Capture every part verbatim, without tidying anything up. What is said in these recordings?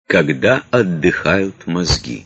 Когда отдыхают мозги.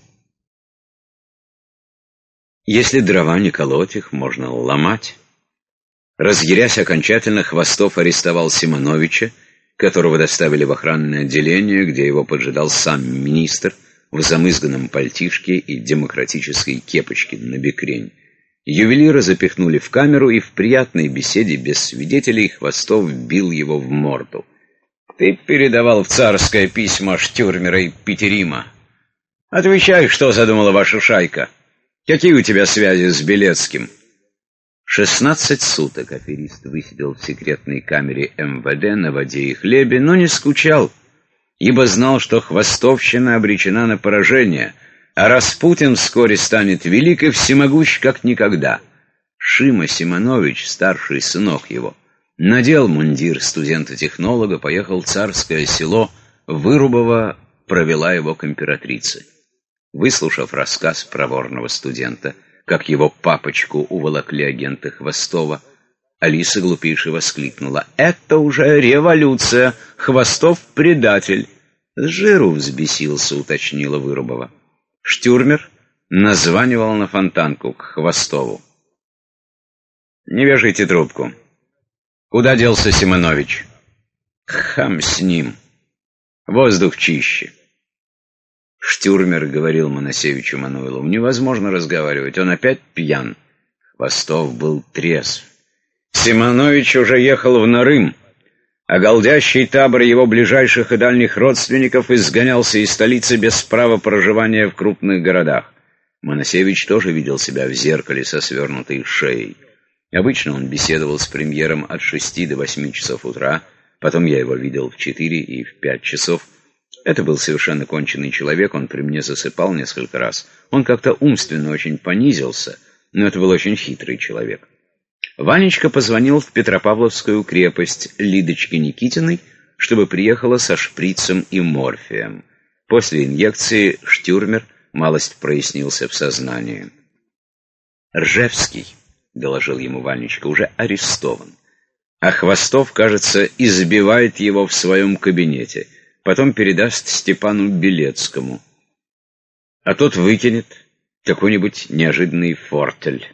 Если дрова не колоть, их можно ломать. Разъярясь окончательно, Хвостов арестовал Симоновича, которого доставили в охранное отделение, где его поджидал сам министр в замызганном пальтишке и демократической кепочке на бекрень. Ювелира запихнули в камеру, и в приятной беседе без свидетелей Хвостов бил его в морду. «Ты передавал в царское письма Штюрмера и Петерима. Отвечай, что задумала ваша шайка? Какие у тебя связи с Белецким?» Шестнадцать суток аферист высидел в секретной камере эм вэ дэ на воде и хлебе, но не скучал, ибо знал, что хвостовщина обречена на поражение, а Распутин вскоре станет велик и всемогущ, как никогда. Шима Симонович, старший сынок его, надел мундир студента-технолога, поехал в царское село, Вырубова провела его к императрице. Выслушав рассказ проворного студента, как его папочку уволокли агенты Хвостова, Алиса глупейше воскликнула: «Это уже революция! Хвостов предатель!» «С жиру взбесился», — уточнила Вырубова. Штюрмер названивал на Фонтанку к Хвостову. «Не вяжите трубку. Куда делся Симонович?» «Хам с ним. Воздух чище». Штюрмер говорил Моносевичу Мануилову: «Невозможно разговаривать, он опять пьян». Хвостов был трезв. Симонович уже ехал в Нарым, а голдящий табор его ближайших и дальних родственников изгонялся из столицы без права проживания в крупных городах. Моносевич тоже видел себя в зеркале со свернутой шеей. Обычно он беседовал с премьером от шести до восьми часов утра, потом я его видел в четыре и в пять часов. Это был совершенно конченый человек, он при мне засыпал несколько раз. Он как-то умственно очень понизился, но это был очень хитрый человек. Ванечка позвонил в Петропавловскую крепость Лидочке Никитиной, чтобы приехала со шприцем и морфием. После инъекции Штюрмер малость прояснился в сознании. «Ржевский», — доложил ему Ванечка, — «уже арестован. А Хвостов, кажется, избивает его в своем кабинете. Потом передаст Степану Белецкому. А тот выкинет какой-нибудь неожиданный фортель».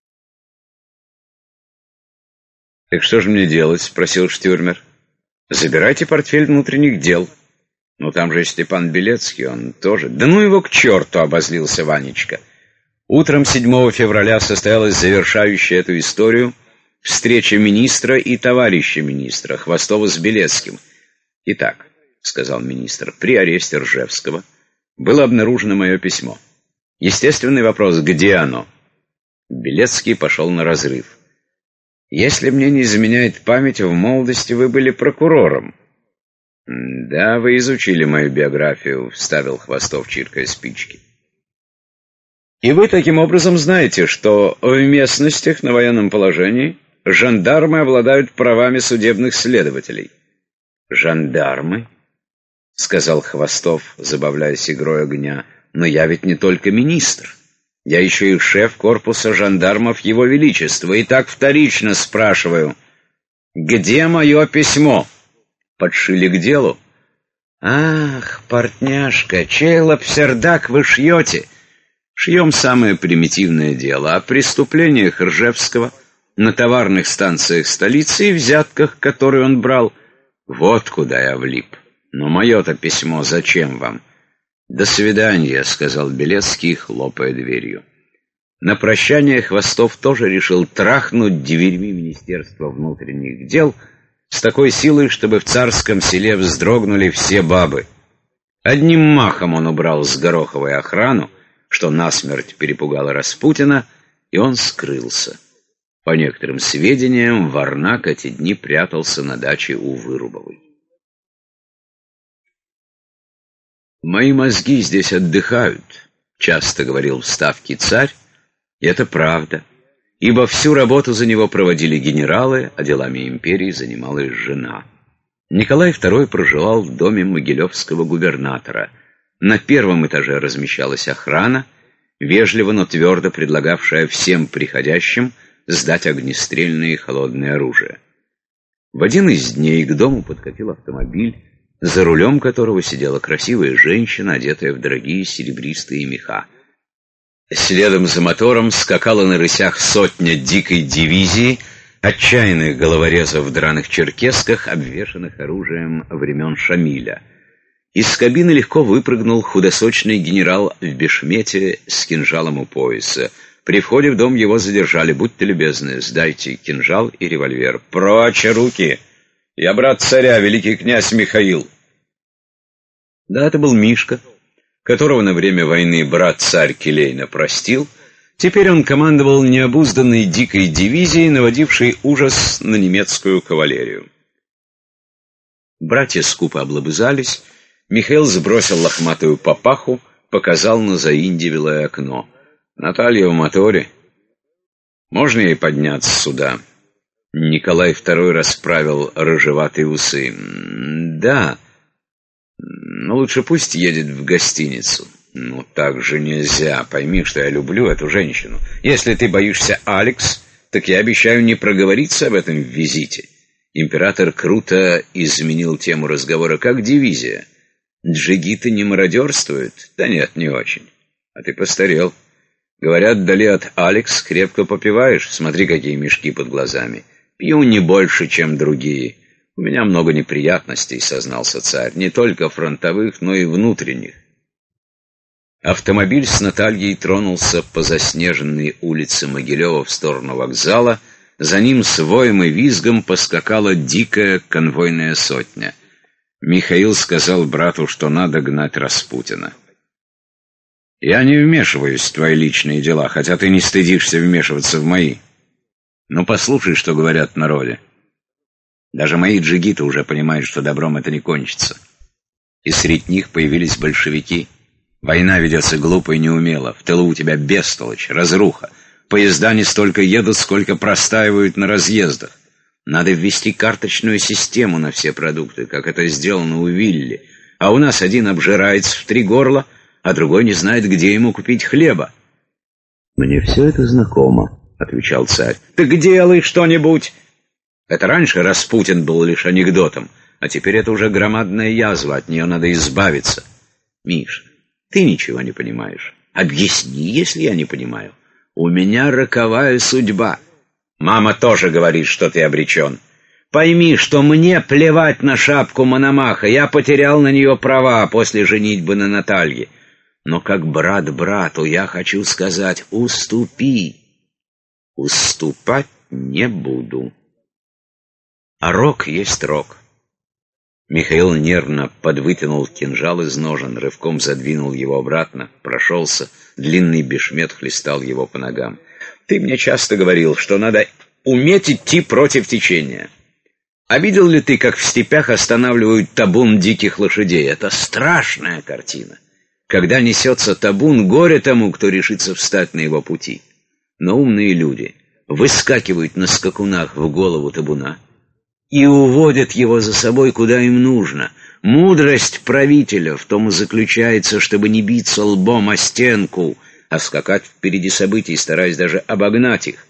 «Так что же мне делать?» — спросил Штюрмер. «Забирайте портфель внутренних дел». «Ну там же Степан Белецкий, он тоже...» «Да ну его к черту!» — обозлился Ванечка. Утром седьмого февраля состоялась завершающая эту историю встреча министра и товарища министра Хвостова с Белецким. «Итак», — сказал министр, — «при аресте Ржевского было обнаружено мое письмо. Естественный вопрос: где оно?» Белецкий пошел на разрыв. «Если мне не изменяет память, в молодости вы были прокурором». «Да, вы изучили мою биографию», — вставил Хвостов, чиркая спички. «И вы таким образом знаете, что в местностях на военном положении жандармы обладают правами судебных следователей». «Жандармы?» — сказал Хвостов, забавляясь игрой огня. «Но я ведь не только министр. Я еще и шеф корпуса жандармов Его Величества. И так вторично спрашиваю: где мое письмо?» «Подшили к делу». «Ах, портняшка, чей лапсердак вы шьете?» «Шьем самое примитивное дело о преступлениях Ржевского на товарных станциях столицы и взятках, которые он брал. Вот куда я влип. Но мое-то письмо зачем вам?» «До свидания», — сказал Белецкий, хлопая дверью. На прощание Хвостов тоже решил трахнуть дверьми Министерства внутренних дел с такой силой, чтобы в царском селе вздрогнули все бабы. Одним махом он убрал с Гороховой охрану, что насмерть перепугало Распутина, и он скрылся. По некоторым сведениям, Варнак эти дни прятался на даче у Вырубовой. «Мои мозги здесь отдыхают», — часто говорил в Ставке царь, и это правда, ибо всю работу за него проводили генералы, а делами империи занималась жена. Николай второй проживал в доме могилевского губернатора. На первом этаже размещалась охрана, вежливо, но твердо предлагавшая всем приходящим сдать огнестрельное и холодное оружие. В один из дней к дому подкатил автомобиль, за рулем которого сидела красивая женщина, одетая в дорогие серебристые меха. Следом за мотором скакала на рысях сотня дикой дивизии, отчаянных головорезов в драных черкесках, обвешанных оружием времен Шамиля. Из кабины легко выпрыгнул худосочный генерал в бешмете с кинжалом у пояса. При входе в дом его задержали. «Будьте любезны, сдайте кинжал и револьвер». «Прочь руки! Я брат царя, великий князь Михаил». Да, это был Мишка, которого на время войны брат-царь Келейна простил. Теперь он командовал необузданной дикой дивизией, наводившей ужас на немецкую кавалерию. Братья скупо облобызались. Михаил сбросил лохматую папаху, показал на заиндивелое окно. «Наталья в моторе. Можно ей подняться сюда?» Николай второй расправил рыжеватые усы. «Да, но лучше пусть едет в гостиницу». «Ну, так же нельзя. Пойми, что я люблю эту женщину. Если ты боишься Алекс, так я обещаю не проговориться об этом визите». Император круто изменил тему разговора. «Как дивизия? Джигиты не мародерствуют?» «Да нет, не очень. А ты постарел. Говорят, вдали от Алекс крепко попиваешь. Смотри, какие мешки под глазами. Пью не больше, чем другие. У меня много неприятностей», — сознался царь. «Не только фронтовых, но и внутренних». Автомобиль с Натальей тронулся по заснеженной улице Могилева в сторону вокзала. За ним с воем и визгом поскакала дикая конвойная сотня. Михаил сказал брату, что надо гнать Распутина. «Я не вмешиваюсь в твои личные дела, хотя ты не стыдишься вмешиваться в мои. Но послушай, что говорят в народе. Даже мои джигиты уже понимают, что добром это не кончится. И среди них появились большевики. Война ведется глупо и неумело. В тылу у тебя бестолочь, разруха. Поезда не столько едут, сколько простаивают на разъездах. Надо ввести карточную систему на все продукты, как это сделано у Вилли. А у нас один обжирается в три горла, а другой не знает, где ему купить хлеба». «Мне все это знакомо», — отвечал царь. «Так делай что-нибудь!» Это раньше Распутин был лишь анекдотом, а теперь это уже громадная язва, от нее надо избавиться. Миша, ты ничего не понимаешь. Объясни, если я не понимаю. У меня роковая судьба. Мама тоже говорит, что ты обречен. Пойми, что мне плевать на шапку Мономаха. Я потерял на нее права после женитьбы на Наталье. Но как брат брату я хочу сказать: уступи. Уступать не буду. А рок есть рок. Михаил нервно подвытянул кинжал из ножен, рывком задвинул его обратно, прошелся, длинный бешмет хлестал его по ногам. «Ты мне часто говорил, что надо уметь идти против течения. А видел ли ты, как в степях останавливают табун диких лошадей? Это страшная картина. Когда несется табун, горе тому, кто решится встать на его пути. Но умные люди выскакивают на скакунах в голову табуна и уводят его за собой, куда им нужно. Мудрость правителя в том и заключается, чтобы не биться лбом о стенку, а скакать впереди событий, стараясь даже обогнать их.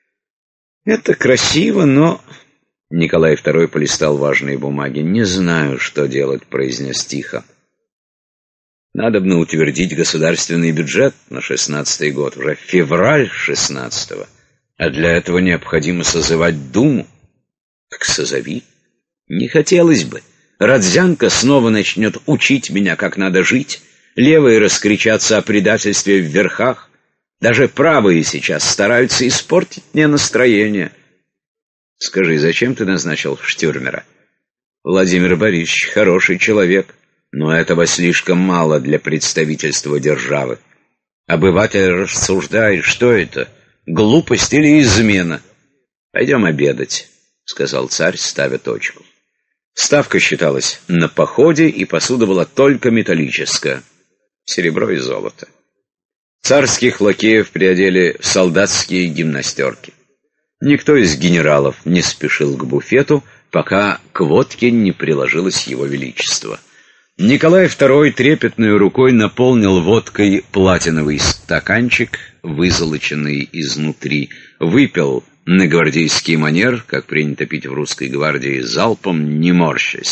Это красиво, но...» Николай второй полистал важные бумаги. «Не знаю, что делать», — произнес тихо. «Надобно утвердить государственный бюджет на шестнадцатый год, уже февраль шестнадцатого, а для этого необходимо созывать Думу». «Так созови. Не хотелось бы. Родзянко снова начнет учить меня, как надо жить. Левые раскричатся о предательстве в верхах. Даже правые сейчас стараются испортить мне настроение». «Скажи, зачем ты назначил Штюрмера?» «Владимир Борисович хороший человек, но этого слишком мало для представительства державы. Обыватель рассуждает, что это, глупость или измена. Пойдем обедать», — сказал царь, ставя точку. Ставка считалась на походе, и посуда была только металлическая, серебро и золото. Царских лакеев приодели в солдатские гимнастерки. Никто из генералов не спешил к буфету, пока к водке не приложилось его величество. Николай второй трепетной рукой наполнил водкой платиновый стаканчик, вызолоченный изнутри, выпил на гвардейский манер, как принято пить в русской гвардии, залпом, не морщась,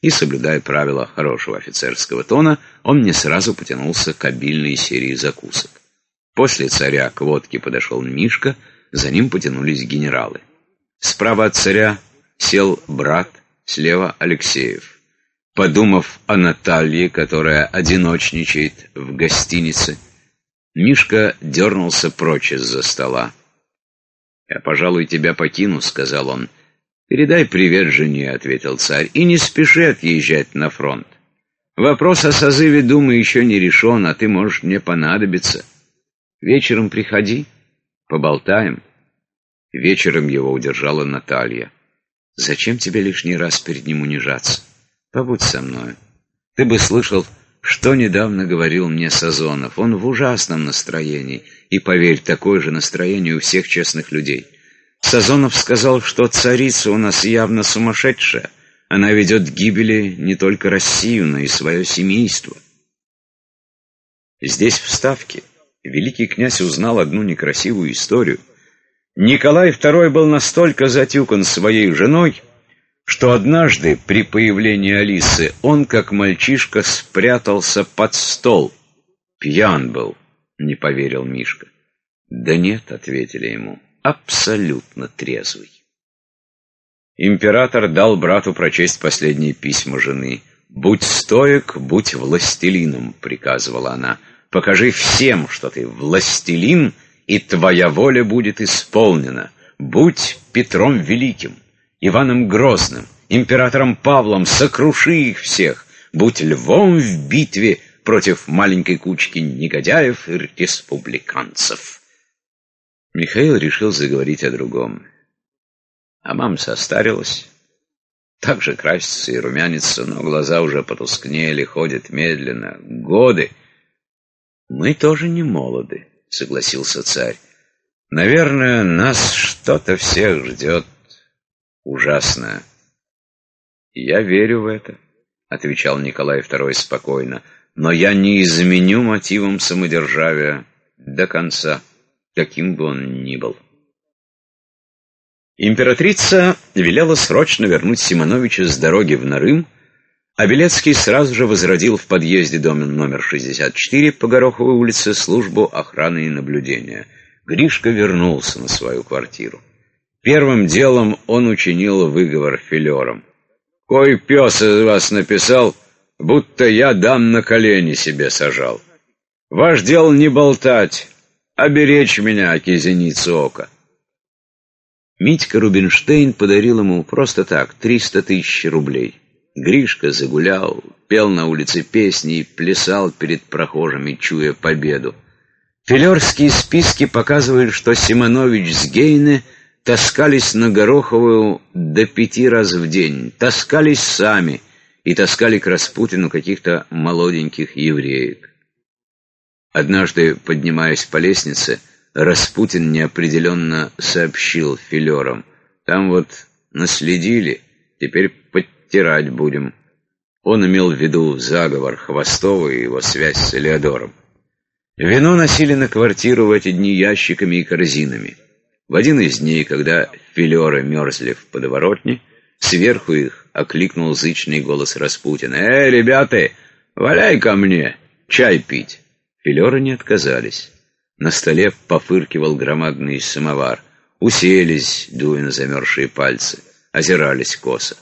и, соблюдая правила хорошего офицерского тона, он не сразу потянулся к обильной серии закусок. После царя к водке подошел Мишка, за ним потянулись генералы. Справа от царя сел брат, слева Алексеев. Подумав о Наталье, которая одиночничает в гостинице, Мишка дернулся прочь из-за стола. «Я, пожалуй, тебя покину», — сказал он. «Передай привет жене», — ответил царь, — «и не спеши отъезжать на фронт. Вопрос о созыве Думы еще не решен, а ты можешь мне понадобиться. Вечером приходи, поболтаем». Вечером его удержала Наталья. «Зачем тебе лишний раз перед ним унижаться? Побудь со мною. Ты бы слышал, что недавно говорил мне Сазонов. Он в ужасном настроении. И, поверь, такое же настроение у всех честных людей. Сазонов сказал, что царица у нас явно сумасшедшая. Она ведет к гибели не только Россию, но и свое семейство». Здесь, в Ставке, великий князь узнал одну некрасивую историю. Николай второй был настолько затюкан своей женой, что однажды при появлении Алисы он, как мальчишка, спрятался под стол. Пьян был, не поверил Мишка. «Да нет», — ответили ему, — «абсолютно трезвый». Император дал брату прочесть последние письма жены. «Будь стоек, будь властелином», — приказывала она. «Покажи всем, что ты властелин, и твоя воля будет исполнена. Будь Петром Великим, Иваном Грозным, императором Павлом, сокруши их всех. Будь львом в битве против маленькой кучки негодяев и республиканцев». Михаил решил заговорить о другом. А мама состарилась, так же красится и румянится, но глаза уже потускнели, ходит медленно. Годы. «Мы тоже не молоды», — согласился царь. «Наверное, нас что-то всех ждет ужасное». «Я верю в это», — отвечал Николай второй спокойно, «но я не изменю мотивам самодержавия до конца, каким бы он ни был». Императрица велела срочно вернуть Симоновича с дороги в Нарым, а Белецкий сразу же возродил в подъезде дома номер шестьдесят четыре по Гороховой улице службу охраны и наблюдения. Гришка вернулся на свою квартиру. Первым делом он учинил выговор филерам. «Кой пес из вас написал, будто я дам на колени себе сажал. Ваш дел не болтать, а беречь меня, аки зеницу ока». Митька Рубинштейн подарил ему просто так триста тысяч рублей. Гришка загулял, пел на улице песни и плясал перед прохожими, чуя победу. Филерские списки показывают, что Симонович с Гейне таскались на Гороховую до пяти раз в день, таскались сами и таскали к Распутину каких-то молоденьких евреек. Однажды, поднимаясь по лестнице, Распутин неопределенно сообщил филерам: «Там вот наследили, теперь подтирать будем». Он имел в виду заговор Хвостова и его связь с Элеодором. Вино носили на квартиру в эти дни ящиками и корзинами. В один из дней, когда филеры мерзли в подворотне, сверху их окликнул зычный голос Распутина: «Эй, ребята, валяй ко мне, чай пить». Филеры не отказались. На столе пофыркивал громадный самовар. Уселись, дуя на замерзшие пальцы, озирались косо.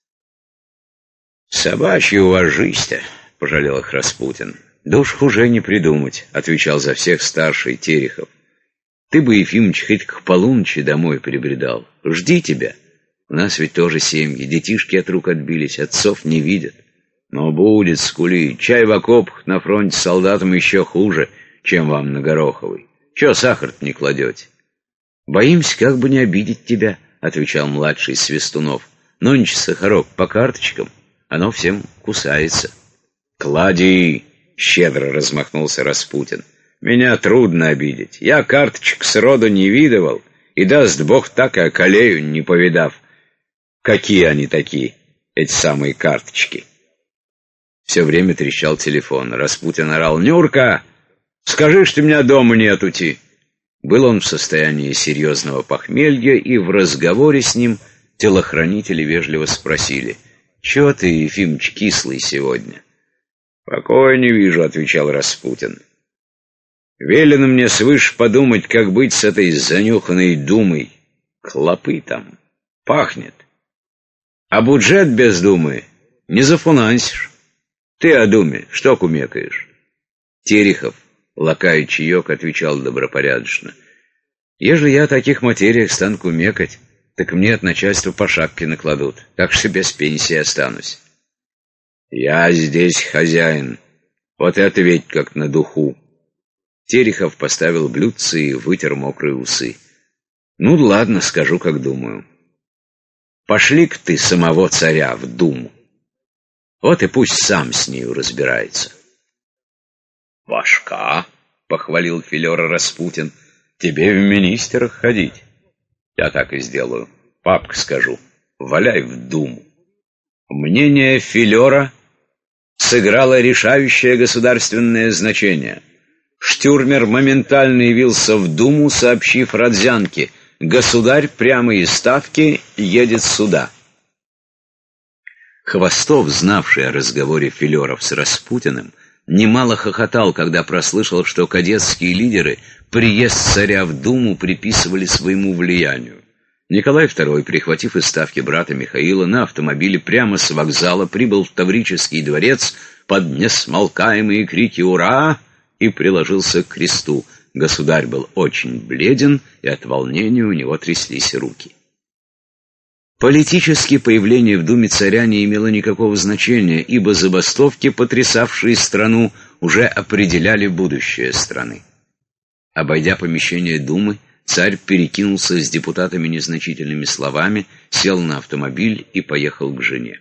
«Собачья у вас жизнь-то», — пожалел их Распутин. «Да уж хуже не придумать», — отвечал за всех старший Терехов. «Ты бы, Ефимыч, хоть к полуночи домой прибредал. Жди тебя. У нас ведь тоже семьи, детишки от рук отбились, отцов не видят. Но будет скулить. Чай в окопах на фронте солдатам еще хуже, чем вам на Гороховой. Чего сахар-то не кладете?» «Боимся, как бы не обидеть тебя», — отвечал младший Свистунов. «Нонче сахарок по карточкам, оно всем кусается». «Клади!» — щедро размахнулся Распутин. «Меня трудно обидеть. Я карточек сроду не видывал, и даст Бог так и околею, не повидав. Какие они такие, эти самые карточки?» Все время трещал телефон. Распутин орал: «Нюрка, скажи, что меня дома нетути». Был он в состоянии серьезного похмелья, и в разговоре с ним телохранители вежливо спросили: Чего ты, Ефимыч, кислый сегодня? Покоя не вижу, отвечал Распутин. Велено мне свыше подумать, как быть с этой занюханной думой. Клопы там. Пахнет. А бюджет без думы не зафунансишь. Ты о думе что кумекаешь? Терехов, лакая чаек, отвечал добропорядочно. Ежели я о таких материях стану кумекать, так мне от начальства по шапке накладут, так что без пенсии останусь. Я здесь хозяин, вот и ответь как на духу. Терехов поставил блюдце и вытер мокрые усы. Ну ладно, скажу, как думаю. Пошли-ка ты самого царя в думу. Вот и пусть сам с нею разбирается. Башка, похвалил филера Распутин, тебе в министерах ходить. Я так и сделаю. Папка, скажу, валяй в думу. Мнение филера сыграло решающее государственное значение. Штюрмер моментально явился в думу, сообщив Родзянке: государь прямо из Ставки едет сюда. Хвостов, знавший о разговоре филеров с Распутиным, немало хохотал, когда прослышал, что кадетские лидеры приезд царя в Думу приписывали своему влиянию. Николай второй, прихватив из Ставки брата Михаила, на автомобиле прямо с вокзала прибыл в Таврический дворец под несмолкаемые крики «Ура!» и приложился к кресту. Государь был очень бледен, и от волнения у него тряслись руки. Политически появление в Думе царя не имело никакого значения, ибо забастовки, потрясавшие страну, уже определяли будущее страны. Обойдя помещение Думы, царь перекинулся с депутатами незначительными словами, сел на автомобиль и поехал к жене.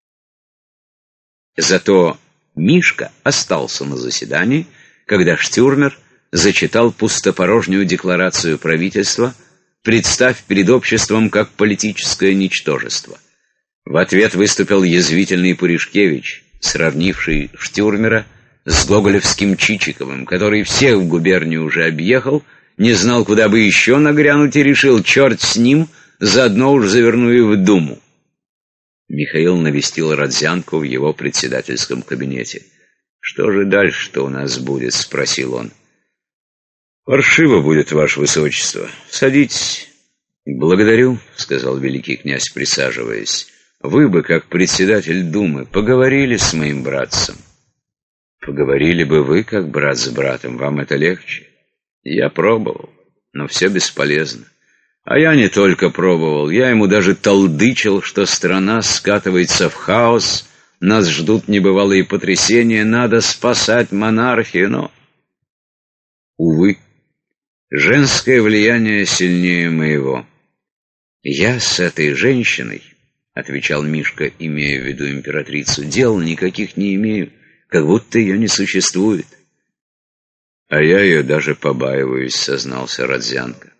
Зато Мишка остался на заседании, когда Штюрмер зачитал пустопорожнюю декларацию правительства, представ перед обществом как политическое ничтожество. В ответ выступил язвительный Пуришкевич, сравнивший Штюрмера с гоголевским Чичиковым, который всех в губернии уже объехал, не знал, куда бы еще нагрянуть, и решил, черт с ним, заодно уж заверну и в Думу. Михаил навестил Родзянку в его председательском кабинете. «Что же дальше-то у нас будет?» — спросил он. «Паршиво будет, ваше высочество. Садитесь». «Благодарю», — сказал великий князь, присаживаясь. «Вы бы, как председатель Думы, поговорили с моим братцем». «Поговорили бы вы, как брат с братом. Вам это легче?» «Я пробовал, но все бесполезно. А я не только пробовал, я ему даже толдычил, что страна скатывается в хаос, нас ждут небывалые потрясения, надо спасать монархию, но...» «Увы, женское влияние сильнее моего». «Я с этой женщиной, — отвечал Мишка, имея в виду императрицу, — дел никаких не имею, как будто ее не существует». «А я ее даже побаиваюсь», — сознался Родзянко.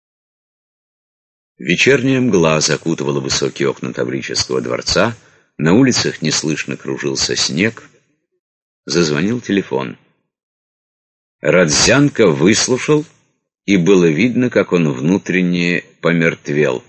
Вечерняя мгла закутывала высокие окна Таврического дворца, на улицах неслышно кружился снег. Зазвонил телефон. Родзянко выслушал, и было видно, как он внутренне помертвел.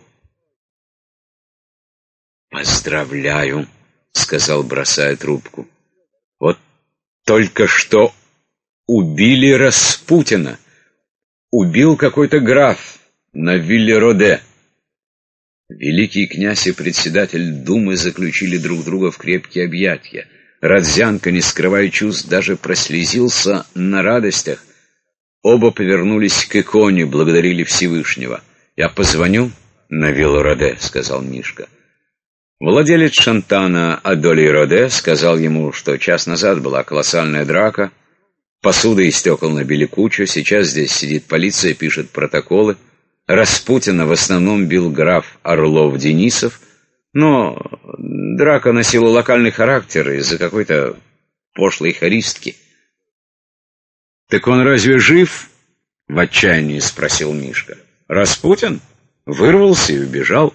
«Поздравляю», — сказал, бросая трубку. «Вот только что убили Распутина. Убил какой-то граф на вилле Роде». Великий князь и председатель Думы заключили друг друга в крепкие объятия. Родзянко, не скрывая чувств, даже прослезился на радостях. Оба повернулись к иконе, благодарили Всевышнего. «Я позвоню на виллу Роде», — сказал Мишка. Владелец Шантана Адолий Роде сказал ему, что час назад была колоссальная драка, посуда и стекол набили кучу, сейчас здесь сидит полиция, пишет протоколы. Распутина в основном бил граф Орлов-Денисов, но драка носила локальный характер из-за какой-то пошлой хористки. «Так он разве жив?» — в отчаянии спросил Мишка. «Распутин? Вырвался и убежал».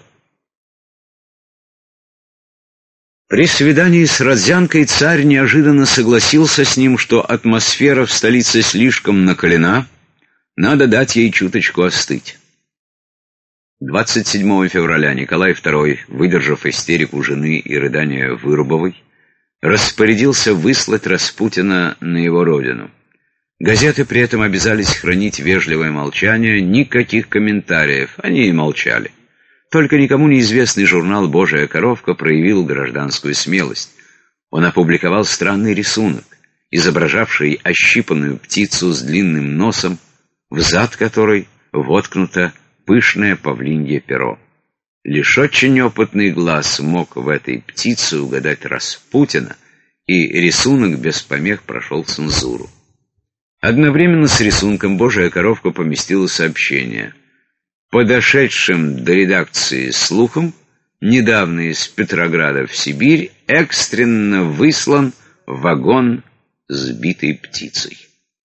При свидании с Родзянкой царь неожиданно согласился с ним, что атмосфера в столице слишком накалена, надо дать ей чуточку остыть. двадцать седьмого февраля Николай второй, выдержав истерику жены и рыдания Вырубовой, распорядился выслать Распутина на его родину. Газеты при этом обязались хранить вежливое молчание, никаких комментариев, они и молчали. Только никому неизвестный журнал «Божья коровка» проявил гражданскую смелость. Он опубликовал странный рисунок, изображавший ощипанную птицу с длинным носом, в зад которой воткнуто пышное павлинье перо. Лишь очень опытный глаз мог в этой птице угадать Распутина, и рисунок без помех прошел цензуру. Одновременно с рисунком «Божья коровка» поместила сообщение: подошедшим до редакции слухом, недавно из Петрограда в Сибирь экстренно выслан вагон с битой птицей.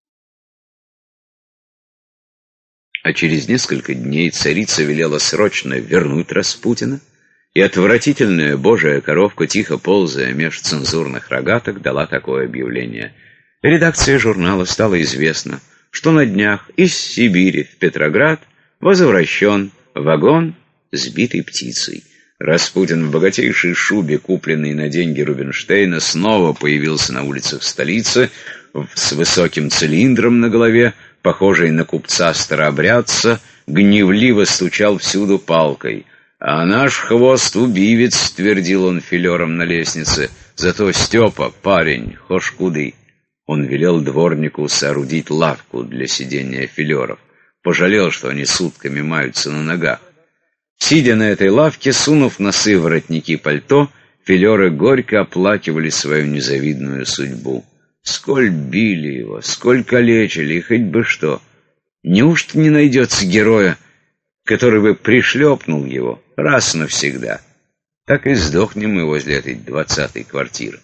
А через несколько дней царица велела срочно вернуть Распутина, и отвратительная Божья коровка, тихо ползая меж цензурных рогаток, дала такое объявление. Редакции журнала стало известно, что на днях из Сибири в Петроград возвращен вагон с битой птицей. Распутин в богатейшей шубе, купленной на деньги Рубинштейна, снова появился на улицах столицы с высоким цилиндром на голове, похожий на купца-старообрядца, гневливо стучал всюду палкой. «А наш хвост убивец», — твердил он филером на лестнице, — «зато Степа, парень, хошь куды». Он велел дворнику соорудить лавку для сидения филеров. Пожалел, что они сутками маются на ногах. Сидя на этой лавке, сунув носы в воротники пальто, филеры горько оплакивали свою незавидную судьбу. Сколь били его, сколь калечили, и хоть бы что. Неужто не найдется героя, который бы пришлепнул его раз навсегда? Так и сдохнем мы возле этой двадцатой квартиры.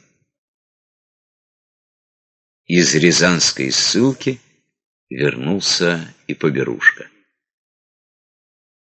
Из рязанской ссылки вернулся и Поберушка.